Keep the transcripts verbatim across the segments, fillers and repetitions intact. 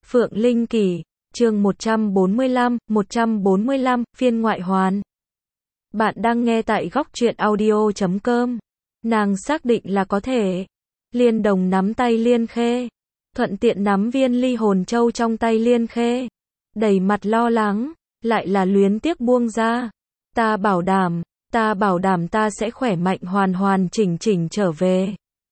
Phượng Linh Kỷ, chương một trăm bốn mươi lăm, một trăm bốn mươi lăm, phiên ngoại hoàn. Bạn đang nghe tại góc truyện audio chấm com. Nàng xác định là có thể. Liên Đồng nắm tay Liên Khê, thuận tiện nắm viên ly hồn châu trong tay Liên Khê. Đầy mặt lo lắng, lại là luyến tiếc buông ra. Ta bảo đảm, ta bảo đảm ta sẽ khỏe mạnh hoàn hoàn chỉnh chỉnh trở về.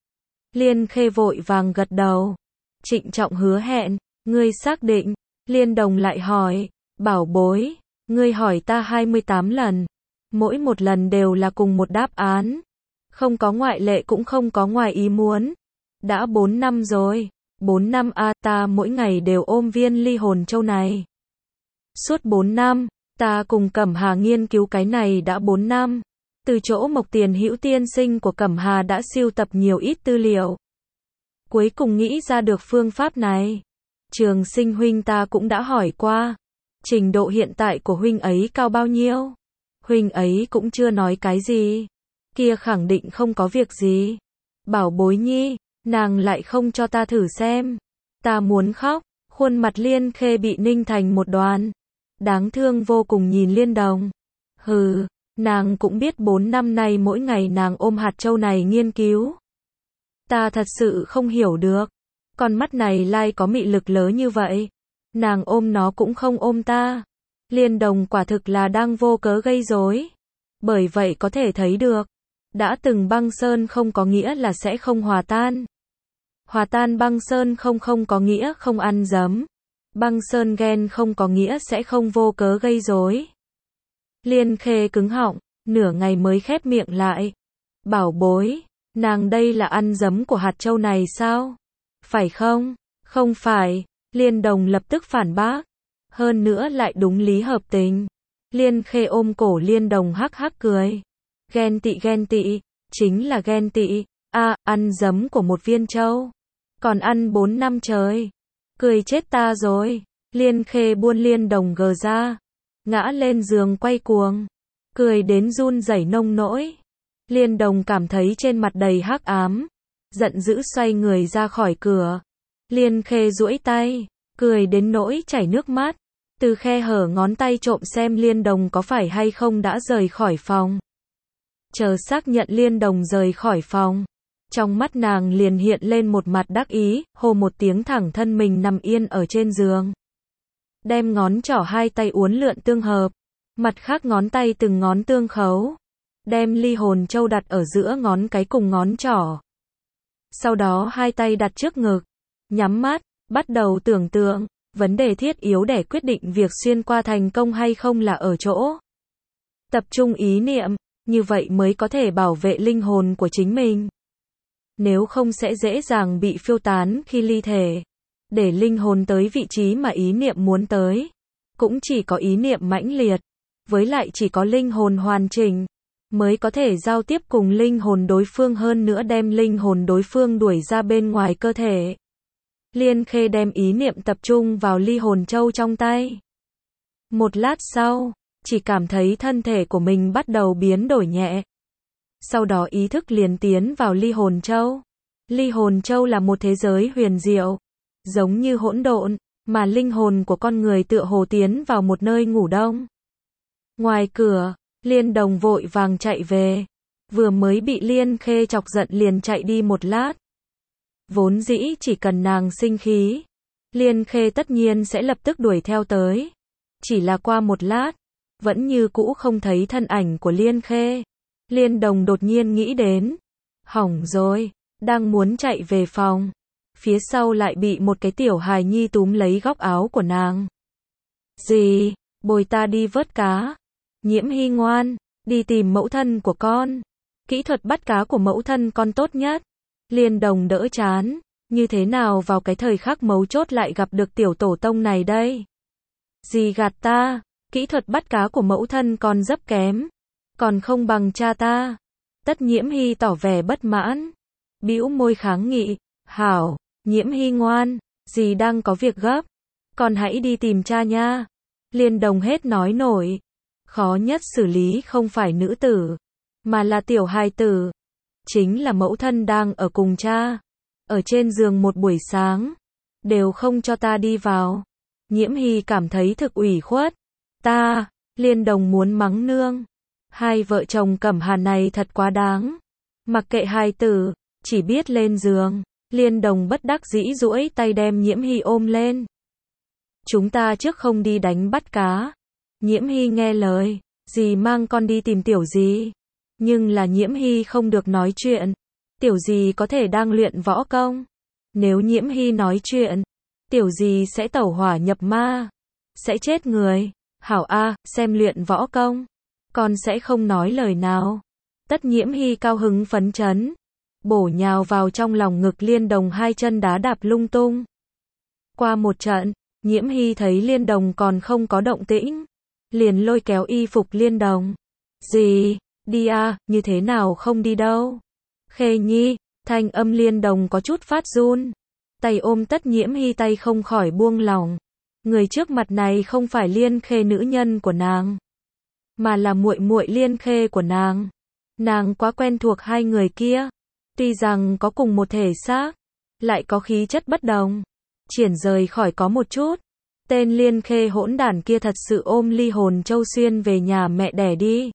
Liên Khê vội vàng gật đầu. Trịnh trọng hứa hẹn, ngươi xác định. Liên Đồng lại hỏi, bảo bối, ngươi hỏi ta hai mươi tám lần. Mỗi một lần đều là cùng một đáp án. Không có ngoại lệ cũng không có ngoài ý muốn. Đã bốn năm rồi. bốn năm a, ta mỗi ngày đều ôm viên ly hồn châu này. Suốt bốn năm, ta cùng Cẩm Hà nghiên cứu cái này đã bốn năm. Từ chỗ Mộc Tiền Hữu tiên sinh của Cẩm Hà đã sưu tập nhiều ít tư liệu. Cuối cùng nghĩ ra được phương pháp này. Trường Sinh huynh ta cũng đã hỏi qua. Trình độ hiện tại của huynh ấy cao bao nhiêu? Huynh ấy cũng chưa nói cái gì. Kia khẳng định không có việc gì. Bảo bối nhi, nàng lại không cho ta thử xem. Ta muốn khóc. Khuôn mặt Liên Khê bị ninh thành một đoàn. Đáng thương vô cùng nhìn Liên Đồng. Hừ, nàng cũng biết bốn năm nay mỗi ngày nàng ôm hạt châu này nghiên cứu. Ta thật sự không hiểu được. Con mắt này lai có mị lực lớn như vậy. Nàng ôm nó cũng không ôm ta. Liên Đồng quả thực là đang vô cớ gây rối. Bởi vậy có thể thấy được. Đã từng băng sơn không có nghĩa là sẽ không hòa tan. Hòa tan băng sơn không không có nghĩa không ăn dấm. Băng sơn ghen không có nghĩa sẽ không vô cớ gây rối. Liên Khê cứng họng, nửa ngày mới khép miệng lại. Bảo bối, nàng đây là ăn dấm của hạt châu này sao? Phải không? Không phải. Liên Đồng lập tức phản bác. Hơn nữa lại đúng lý hợp tình. Liên Khê ôm cổ Liên Đồng hắc hắc cười. Ghen tị ghen tị, chính là ghen tị. A, à, ăn dấm của một viên châu. Còn ăn bốn năm trời. Cười chết ta rồi. Liên Khê buôn Liên Đồng gờ ra. Ngã lên giường quay cuồng. Cười đến run rẩy nông nỗi. Liên Đồng cảm thấy trên mặt đầy hắc ám. Giận dữ xoay người ra khỏi cửa. Liên Khê duỗi tay. Cười đến nỗi chảy nước mắt. Từ khe hở ngón tay trộm xem Liên Đồng có phải hay không đã rời khỏi phòng. Chờ xác nhận Liên Đồng rời khỏi phòng. Trong mắt nàng liền hiện lên một mặt đắc ý, hô một tiếng thẳng thân mình nằm yên ở trên giường. Đem ngón trỏ hai tay uốn lượn tương hợp. Mặt khác ngón tay từng ngón tương khấu. Đem ly hồn châu đặt ở giữa ngón cái cùng ngón trỏ. Sau đó hai tay đặt trước ngực. Nhắm mắt, bắt đầu tưởng tượng. Vấn đề thiết yếu để quyết định việc xuyên qua thành công hay không là ở chỗ. Tập trung ý niệm, như vậy mới có thể bảo vệ linh hồn của chính mình. Nếu không sẽ dễ dàng bị phiêu tán khi ly thể. Để linh hồn tới vị trí mà ý niệm muốn tới. Cũng chỉ có ý niệm mãnh liệt. Với lại chỉ có linh hồn hoàn chỉnh. Mới có thể giao tiếp cùng linh hồn đối phương hơn nữa đem linh hồn đối phương đuổi ra bên ngoài cơ thể. Liên Khê đem ý niệm tập trung vào ly hồn châu trong tay. Một lát sau, chỉ cảm thấy thân thể của mình bắt đầu biến đổi nhẹ. Sau đó ý thức liền tiến vào ly hồn châu. Ly hồn châu là một thế giới huyền diệu, giống như hỗn độn, mà linh hồn của con người tựa hồ tiến vào một nơi ngủ đông. Ngoài cửa, Liên Đồng vội vàng chạy về. Vừa mới bị Liên Khê chọc giận liền chạy đi một lát. Vốn dĩ chỉ cần nàng sinh khí, Liên Khê tất nhiên sẽ lập tức đuổi theo tới. Chỉ là qua một lát, vẫn như cũ không thấy thân ảnh của Liên Khê. Liên Đồng đột nhiên nghĩ đến, hỏng rồi, đang muốn chạy về phòng. Phía sau lại bị một cái tiểu hài nhi túm lấy góc áo của nàng. Gì, bồi ta đi vớt cá. Nhiễm Hy ngoan, đi tìm mẫu thân của con. Kỹ thuật bắt cá của mẫu thân con tốt nhất. Liên Đồng đỡ chán, như thế nào vào cái thời khắc mấu chốt lại gặp được tiểu tổ tông này đây? Gì gạt ta, kỹ thuật bắt cá của mẫu thân còn rất kém, còn không bằng cha ta. Tất Nhiễm Hy tỏ vẻ bất mãn, bĩu môi kháng nghị, hảo, Nhiễm Hy ngoan, dì đang có việc gấp, con hãy đi tìm cha nha. Liên Đồng hết nói nổi, khó nhất xử lý không phải nữ tử, mà là tiểu hài tử. Chính là mẫu thân đang ở cùng cha, ở trên giường một buổi sáng. đều không cho ta đi vào. Nhiễm Hy cảm thấy thực ủy khuất. Ta, Liên Đồng muốn mắng nương. Hai vợ chồng Cẩm Hà này thật quá đáng. Mặc kệ hai tử, chỉ biết lên giường. Liên Đồng bất đắc dĩ duỗi tay đem Nhiễm Hy ôm lên. Chúng ta trước không đi đánh bắt cá. Nhiễm Hy nghe lời, dì mang con đi tìm tiểu dì. Nhưng là Nhiễm Hy không được nói chuyện. Tiểu dì có thể đang luyện võ công. Nếu Nhiễm Hy nói chuyện, tiểu dì sẽ tẩu hỏa nhập ma, sẽ chết người. Hảo A, xem luyện võ công, con sẽ không nói lời nào. Tất Nhiễm Hy cao hứng phấn chấn, bổ nhào vào trong lòng ngực Liên Đồng, hai chân đá đạp lung tung. Qua một trận, Nhiễm Hy thấy Liên Đồng còn không có động tĩnh, liền lôi kéo y phục Liên Đồng. Dì, đi a, như thế nào không đi đâu. Khê Nhi, thanh âm Liên Đồng có chút phát run. Tay ôm Tất Nhiễm Hy tay không khỏi buông lỏng. Người trước mặt này không phải Liên Khê nữ nhân của nàng, mà là muội muội Liên Khê của nàng. Nàng quá quen thuộc hai người kia, tuy rằng có cùng một thể xác, lại có khí chất bất đồng. Triển rời khỏi có một chút. Tên Liên Khê hỗn đản kia thật sự ôm ly hồn Châu Xuyên về nhà mẹ đẻ đi.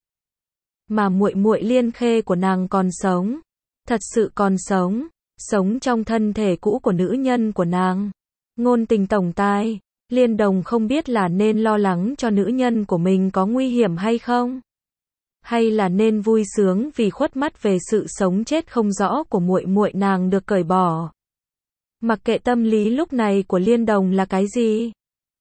Mà muội muội Liên Khê của nàng còn sống, thật sự còn sống, sống trong thân thể cũ của nữ nhân của nàng. Ngôn tình tổng tài, Liên Đồng không biết là nên lo lắng cho nữ nhân của mình có nguy hiểm hay không, hay là nên vui sướng vì khuất mắt về sự sống chết không rõ của muội muội nàng được cởi bỏ. Mặc kệ tâm lý lúc này của Liên Đồng là cái gì,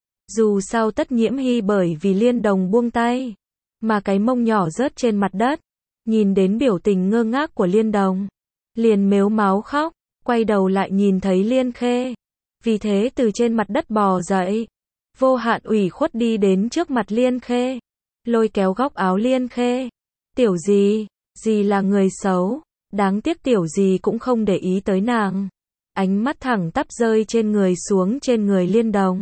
dù sao Tất Nhiễm Hy bởi vì Liên Đồng buông tay, mà cái mông nhỏ rớt trên mặt đất. Nhìn đến biểu tình ngơ ngác của Liên Đồng, liền mếu máo khóc, quay đầu lại nhìn thấy Liên Khê. Vì thế từ trên mặt đất bò dậy, vô hạn ủy khuất đi đến trước mặt Liên Khê, lôi kéo góc áo Liên Khê. Tiểu dì, dì là người xấu, đáng tiếc tiểu dì cũng không để ý tới nàng. Ánh mắt thẳng tắp rơi trên người xuống trên người Liên Đồng,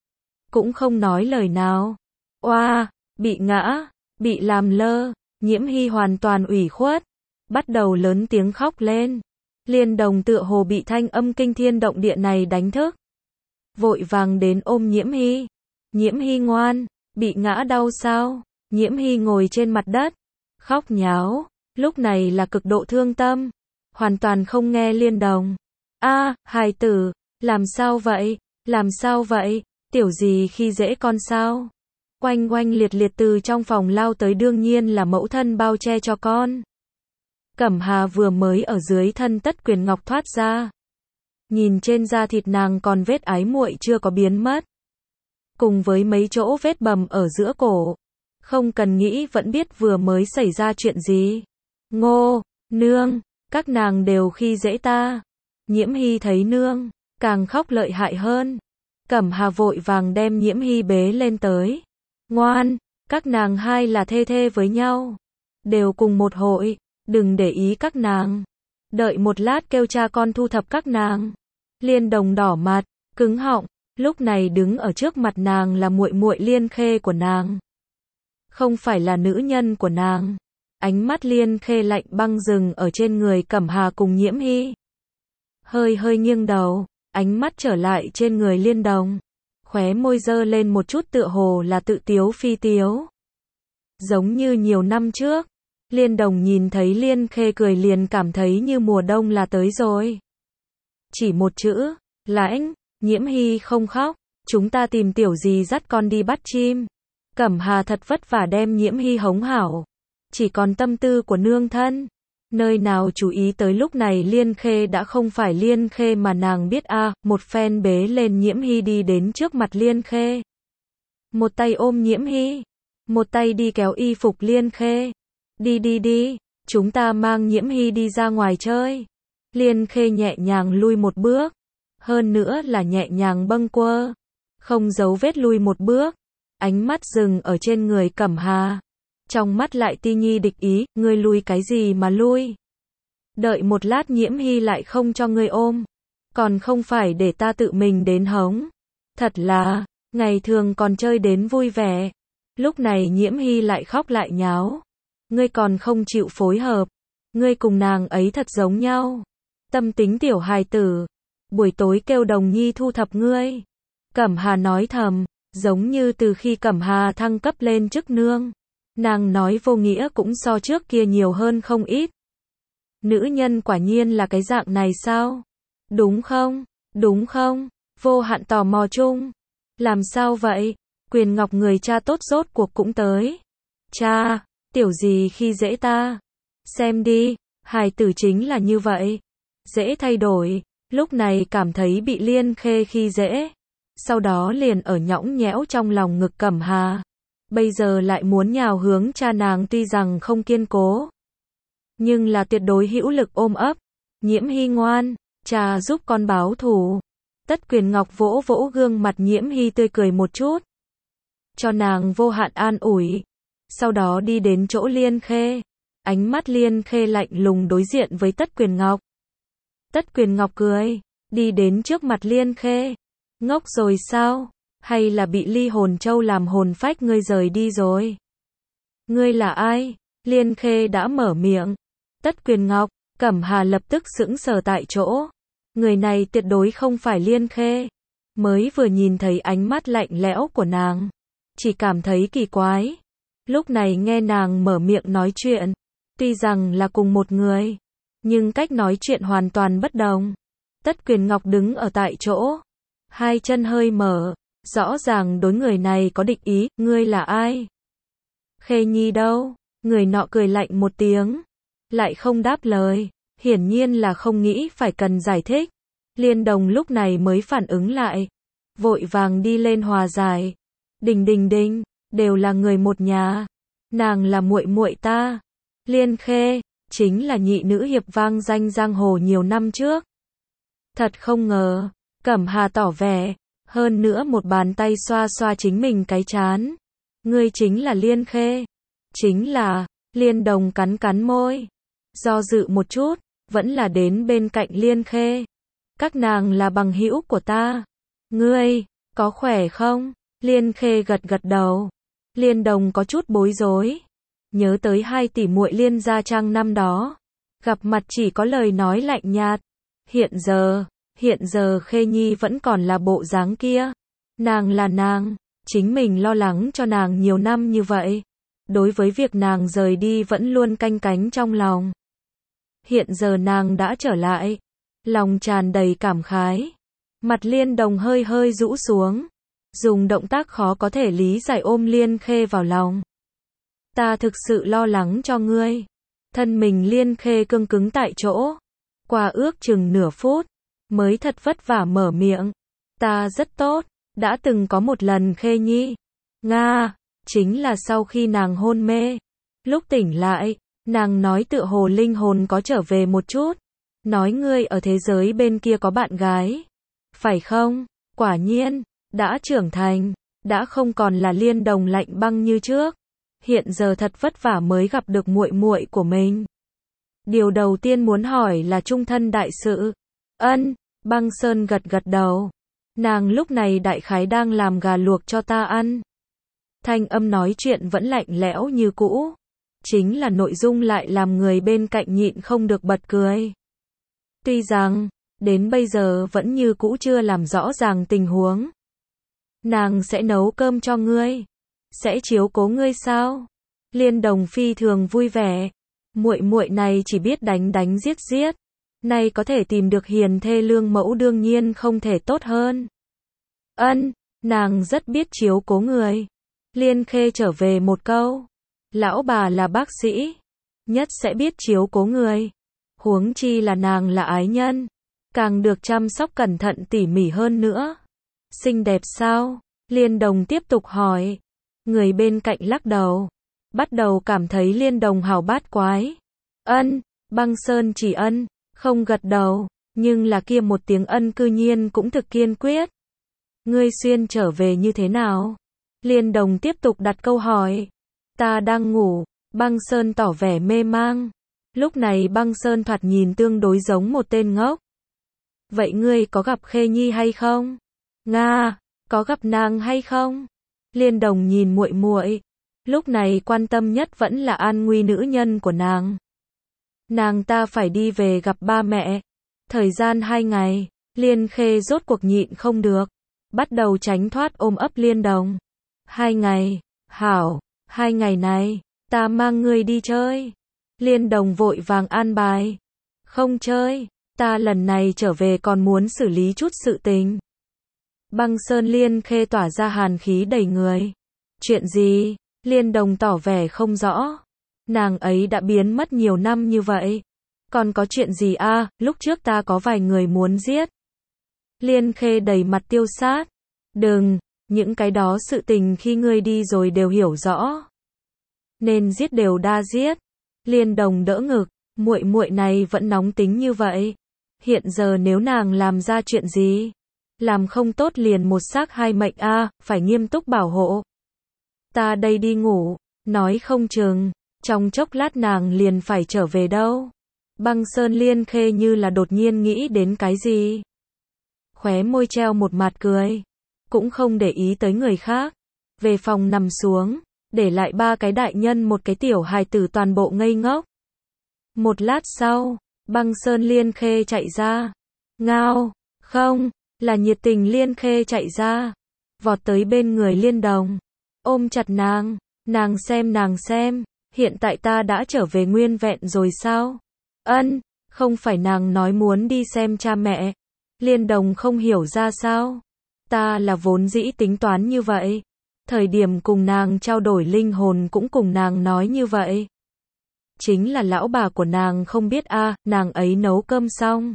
cũng không nói lời nào. Oa, bị ngã, bị làm lơ. Nhiễm Hy hoàn toàn ủy khuất, bắt đầu lớn tiếng khóc lên. Liên Đồng tựa hồ bị thanh âm kinh thiên động địa này đánh thức, vội vàng đến ôm Nhiễm Hy. Nhiễm Hy ngoan, bị ngã đau sao? Nhiễm Hy ngồi trên mặt đất, khóc nháo, lúc này là cực độ thương tâm, hoàn toàn không nghe Liên Đồng. A, hài tử, làm sao vậy? Làm sao vậy? Tiểu dì khi dễ con sao? Oanh oanh liệt liệt từ trong phòng lao tới, đương nhiên là mẫu thân bao che cho con. Cẩm Hà vừa mới ở dưới thân Tất Quyền Ngọc thoát ra, nhìn trên da thịt nàng còn vết ái muội chưa có biến mất, cùng với mấy chỗ vết bầm ở giữa cổ, không cần nghĩ vẫn biết vừa mới xảy ra chuyện gì. Ngô, nương, các nàng đều khi dễ ta. Nhiễm Hy thấy nương, càng khóc lợi hại hơn. Cẩm Hà vội vàng đem Nhiễm Hy bế lên tới. Ngoan, các nàng hai là thê thê với nhau, đều cùng một hội, đừng để ý các nàng. Đợi một lát kêu cha con thu thập các nàng. Liên Đồng đỏ mặt, cứng họng, lúc này đứng ở trước mặt nàng là muội muội Liên Khê của nàng, không phải là nữ nhân của nàng. Ánh mắt Liên Khê lạnh băng dừng ở trên người Cẩm Hà cùng Nhiễm Hy. Hơi hơi nghiêng đầu, ánh mắt trở lại trên người Liên Đồng, khóe môi dơ lên một chút tựa hồ là tự tiếu phi tiếu. Giống như nhiều năm trước, Liên Đồng nhìn thấy Liên Khê cười liền cảm thấy như mùa đông là tới rồi. Chỉ một chữ, lãnh. Nhiễm Hy không khóc, chúng ta tìm tiểu dì dắt con đi bắt chim. Cẩm Hà thật vất vả đem Nhiễm Hy hống hảo, chỉ còn tâm tư của nương thân, nơi nào chú ý tới lúc này Liên Khê đã không phải Liên Khê mà nàng biết a. À, một phen bế lên Nhiễm Hy đi đến trước mặt Liên Khê, một tay ôm Nhiễm Hy, một tay đi kéo y phục Liên Khê. Đi đi đi, chúng ta mang Nhiễm Hy đi ra ngoài chơi. Liên Khê nhẹ nhàng lui một bước, hơn nữa là nhẹ nhàng bâng quơ, không giấu vết lui một bước, ánh mắt dừng ở trên người Cẩm Hà, trong mắt lại ti nhi địch ý. Ngươi lui cái gì mà lui? Đợi một lát Nhiễm Hy lại không cho ngươi ôm, còn không phải để ta tự mình đến hống. Thật là, ngày thường còn chơi đến vui vẻ, lúc này Nhiễm Hy lại khóc lại nháo. Ngươi còn không chịu phối hợp, ngươi cùng nàng ấy thật giống nhau, tâm tính tiểu hài tử. buổi tối kêu Đồng Nhi thu thập ngươi. Cẩm Hà nói thầm, giống như từ khi Cẩm Hà thăng cấp lên chức nương. Nàng nói vô nghĩa cũng so trước kia nhiều hơn không ít. Nữ nhân quả nhiên là cái dạng này sao? Đúng không? Đúng không? Vô Hạn tò mò chung. Làm sao vậy? Quyền Ngọc người cha tốt rốt cuộc cũng tới. Cha, tiểu gì khi dễ ta? Xem đi, hài tử chính là như vậy. Dễ thay đổi, lúc này cảm thấy bị Liên Khê khi dễ. Sau đó liền ở nhõng nhẽo trong lòng ngực Cẩm Hà. Bây giờ lại muốn nhào hướng cha nàng tuy rằng không kiên cố. Nhưng là tuyệt đối hữu lực ôm ấp. Nhiễm Hy ngoan, cha giúp con báo thù. Tất Quyền Ngọc vỗ vỗ gương mặt Nhiễm Hy tươi cười một chút. Cho nàng vô hạn an ủi. Sau đó đi đến chỗ Liên Khê. Ánh mắt Liên Khê lạnh lùng đối diện với Tất Quyền Ngọc. Tất Quyền Ngọc cười, đi đến trước mặt Liên Khê. Ngốc rồi sao? Hay là bị ly hồn châu làm hồn phách ngươi rời đi rồi? Ngươi là ai? Liên Khê đã mở miệng. Tất Quyền Ngọc, Cẩm Hà lập tức sững sờ tại chỗ. Người này tuyệt đối không phải Liên Khê. Mới vừa nhìn thấy ánh mắt lạnh lẽo của nàng, chỉ cảm thấy kỳ quái. Lúc này nghe nàng mở miệng nói chuyện, tuy rằng là cùng một người, nhưng cách nói chuyện hoàn toàn bất đồng. Tất Quyền Ngọc đứng ở tại chỗ, hai chân hơi mở, rõ ràng đối người này có địch ý. Ngươi là ai? Khê Nhi đâu? Người nọ cười lạnh một tiếng, lại không đáp lời, hiển nhiên là không nghĩ phải cần giải thích. Liên Đồng lúc này mới phản ứng lại, vội vàng đi lên hòa giải. Đình đình đình, đều là người một nhà, nàng là muội muội ta. Liên Khê chính là nhị nữ hiệp vang danh giang hồ nhiều năm trước. Thật không ngờ. Cẩm Hà tỏ vẻ, hơn nữa một bàn tay xoa xoa chính mình cái trán. Ngươi chính là Liên Khê. Chính là. Liên Đồng cắn cắn môi, do dự một chút, vẫn là đến bên cạnh Liên Khê. Các nàng là bằng hữu của ta. Ngươi có khỏe không? Liên Khê gật gật đầu. Liên Đồng có chút bối rối, nhớ tới hai tỷ muội Liên gia trang năm đó, gặp mặt chỉ có lời nói lạnh nhạt. Hiện giờ, hiện giờ Khê Nhi vẫn còn là bộ dáng kia. Nàng là nàng, chính mình lo lắng cho nàng nhiều năm như vậy. Đối với việc nàng rời đi vẫn luôn canh cánh trong lòng. Hiện giờ nàng đã trở lại, lòng tràn đầy cảm khái. Mặt Liên Đồng hơi hơi rũ xuống, dùng động tác khó có thể lý giải ôm Liên Khê vào lòng. Ta thực sự lo lắng cho ngươi. Thân mình Liên Khê cứng cứng tại chỗ. Qua ước chừng nửa phút, mới thật vất vả mở miệng. Ta rất tốt, đã từng có một lần Khê Nhi. Nga, chính là sau khi nàng hôn mê. Lúc tỉnh lại, nàng nói tựa hồ linh hồn có trở về một chút. Nói ngươi ở thế giới bên kia có bạn gái. Phải không? Quả nhiên, đã trưởng thành, đã không còn là Liên Đồng lạnh băng như trước. Hiện giờ thật vất vả mới gặp được muội muội của mình. Điều đầu tiên muốn hỏi là chung thân đại sự. Ân, Băng Sơn gật gật đầu. Nàng lúc này đại khái đang làm gà luộc cho ta ăn. Thanh âm nói chuyện vẫn lạnh lẽo như cũ. Chính là nội dung lại làm người bên cạnh nhịn không được bật cười. Tuy rằng, đến bây giờ vẫn như cũ chưa làm rõ ràng tình huống. Nàng sẽ nấu cơm cho ngươi. Sẽ chiếu cố ngươi sao? Liên Đồng phi thường vui vẻ. Muội muội này chỉ biết đánh đánh giết giết. Nay có thể tìm được hiền thê lương mẫu đương nhiên không thể tốt hơn. Ân, nàng rất biết chiếu cố người. Liên Khê trở về một câu. Lão bà là bác sĩ, nhất sẽ biết chiếu cố người. Huống chi là nàng là ái nhân, càng được chăm sóc cẩn thận tỉ mỉ hơn nữa. Xinh đẹp sao? Liên Đồng tiếp tục hỏi. Người bên cạnh lắc đầu, bắt đầu cảm thấy Liên Đồng hào bát quái. Ân, Băng Sơn chỉ ân, không gật đầu, nhưng là kia một tiếng ân cư nhiên cũng thực kiên quyết. Ngươi xuyên trở về như thế nào? Liên Đồng tiếp tục đặt câu hỏi. Ta đang ngủ. Băng Sơn tỏ vẻ mê mang. Lúc này Băng Sơn thoạt nhìn tương đối giống một tên ngốc. Vậy ngươi có gặp Khê Nhi hay không? Nga, có gặp nàng hay không? Liên Đồng nhìn muội muội, lúc này quan tâm nhất vẫn là an nguy nữ nhân của nàng. Nàng ta phải đi về gặp ba mẹ, thời gian hai ngày. Liên Khê rốt cuộc nhịn không được, bắt đầu tránh thoát ôm ấp Liên Đồng. Hai ngày, hảo, hai ngày này, ta mang ngươi đi chơi. Liên Đồng vội vàng an bài. Không chơi, ta lần này trở về còn muốn xử lý chút sự tình. Băng Sơn Liên Khê tỏa ra hàn khí đầy người. Chuyện gì? Liên Đồng tỏ vẻ không rõ. Nàng ấy đã biến mất nhiều năm như vậy. Còn có chuyện gì a? À, lúc trước ta có vài người muốn giết. Liên Khê đầy mặt tiêu sát. Đừng, những cái đó sự tình khi ngươi đi rồi đều hiểu rõ. Nên giết đều đa giết. Liên Đồng đỡ ngực, muội muội này vẫn nóng tính như vậy. Hiện giờ nếu nàng làm ra chuyện gì, làm không tốt liền một xác hai mệnh a, à, phải nghiêm túc bảo hộ. Ta đây đi ngủ, nói không chừng, trong chốc lát nàng liền phải trở về đâu. Băng Sơn Liên Khê như là đột nhiên nghĩ đến cái gì. Khóe môi treo một mặt cười, cũng không để ý tới người khác. Về phòng nằm xuống, để lại ba cái đại nhân một cái tiểu hài tử toàn bộ ngây ngốc. Một lát sau, Băng Sơn Liên Khê chạy ra. Ngao, không, là Nhiệt Tình Liên Khê chạy ra. Vọt tới bên người Liên Đồng, ôm chặt nàng. Nàng xem nàng xem, hiện tại ta đã trở về nguyên vẹn rồi sao? Ân, không phải nàng nói muốn đi xem cha mẹ. Liên Đồng không hiểu ra sao. Ta là vốn dĩ tính toán như vậy. Thời điểm cùng nàng trao đổi linh hồn cũng cùng nàng nói như vậy. Chính là lão bà của nàng không biết a, à, nàng ấy nấu cơm xong.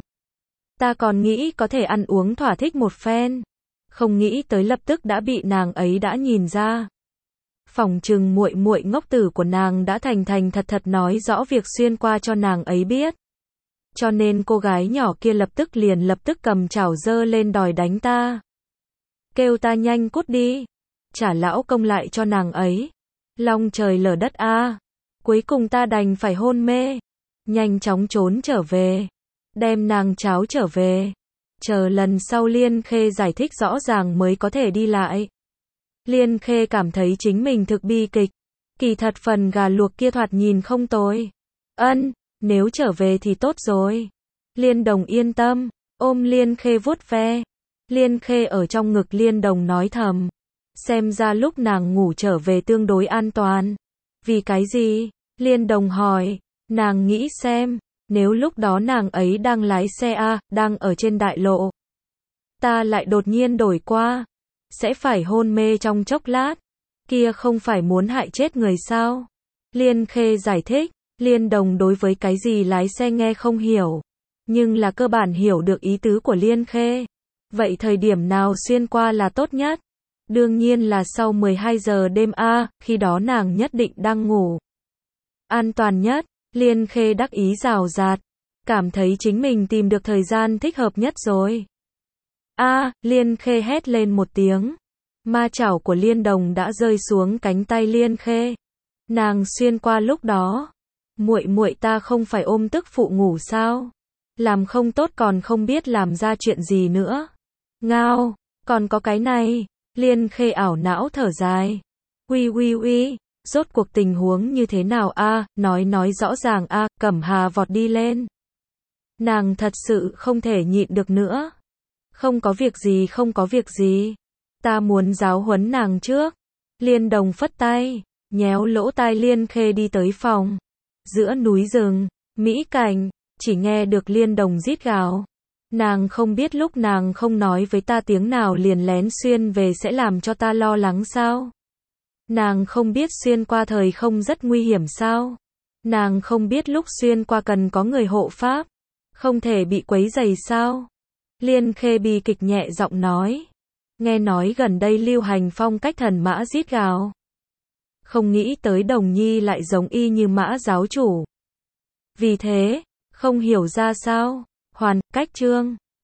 Ta còn nghĩ có thể ăn uống thỏa thích một phen. Không nghĩ tới lập tức đã bị nàng ấy đã nhìn ra. Phỏng chừng muội muội ngốc tử của nàng đã thành thành thật thật nói rõ việc xuyên qua cho nàng ấy biết. Cho nên cô gái nhỏ kia lập tức liền lập tức cầm chảo dơ lên đòi đánh ta. Kêu ta nhanh cút đi. Trả lão công lại cho nàng ấy. Long trời lở đất a. À. Cuối cùng ta đành phải hôn mê. Nhanh chóng trốn trở về. Đem nàng cháo trở về. Chờ lần sau Liên Khê giải thích rõ ràng mới có thể đi lại. Liên Khê cảm thấy chính mình thực bi kịch. Kỳ thật phần gà luộc kia thoạt nhìn không tồi. Ân, nếu trở về thì tốt rồi. Liên Đồng yên tâm, ôm Liên Khê vuốt ve. Liên Khê ở trong ngực Liên Đồng nói thầm. Xem ra lúc nàng ngủ trở về tương đối an toàn. Vì cái gì? Liên Đồng hỏi. Nàng nghĩ xem, nếu lúc đó nàng ấy đang lái xe A, đang ở trên đại lộ. Ta lại đột nhiên đổi qua. Sẽ phải hôn mê trong chốc lát. Kia không phải muốn hại chết người sao? Liên Khê giải thích. Liên Đồng đối với cái gì lái xe nghe không hiểu. Nhưng là cơ bản hiểu được ý tứ của Liên Khê. Vậy thời điểm nào xuyên qua là tốt nhất? Đương nhiên là sau mười hai giờ đêm A, khi đó nàng nhất định đang ngủ. An toàn nhất, Liên Khê đắc ý rào rạt. Cảm thấy chính mình tìm được thời gian thích hợp nhất rồi. A, Liên Khê hét lên một tiếng. Ma chảo của Liên Đồng đã rơi xuống cánh tay Liên Khê. Nàng xuyên qua lúc đó. Muội muội ta không phải ôm tức phụ ngủ sao? Làm không tốt còn không biết làm ra chuyện gì nữa. Ngao, còn có cái này. Liên Khê ảo não thở dài. Uy uy uy, rốt cuộc tình huống như thế nào a? À, nói nói rõ ràng a. À, Cẩm Hà vọt đi lên. Nàng thật sự không thể nhịn được nữa. Không có việc gì, không có việc gì. Ta muốn giáo huấn nàng trước. Liên Đồng phất tay, nhéo lỗ tai Liên Khê đi tới phòng. Giữa núi rừng, mỹ cảnh, chỉ nghe được Liên Đồng rít gào. Nàng không biết lúc nàng không nói với ta tiếng nào liền lén xuyên về sẽ làm cho ta lo lắng sao? Nàng không biết xuyên qua thời không rất nguy hiểm sao? Nàng không biết lúc xuyên qua cần có người hộ pháp, không thể bị quấy rầy sao? Liên Khê bi kịch nhẹ giọng nói. Nghe nói gần đây lưu hành phong cách thần mã rít gào. Không nghĩ tới Đồng Nhi lại giống y như Mã giáo chủ. Vì thế, không hiểu ra sao, hoàn, cách chương.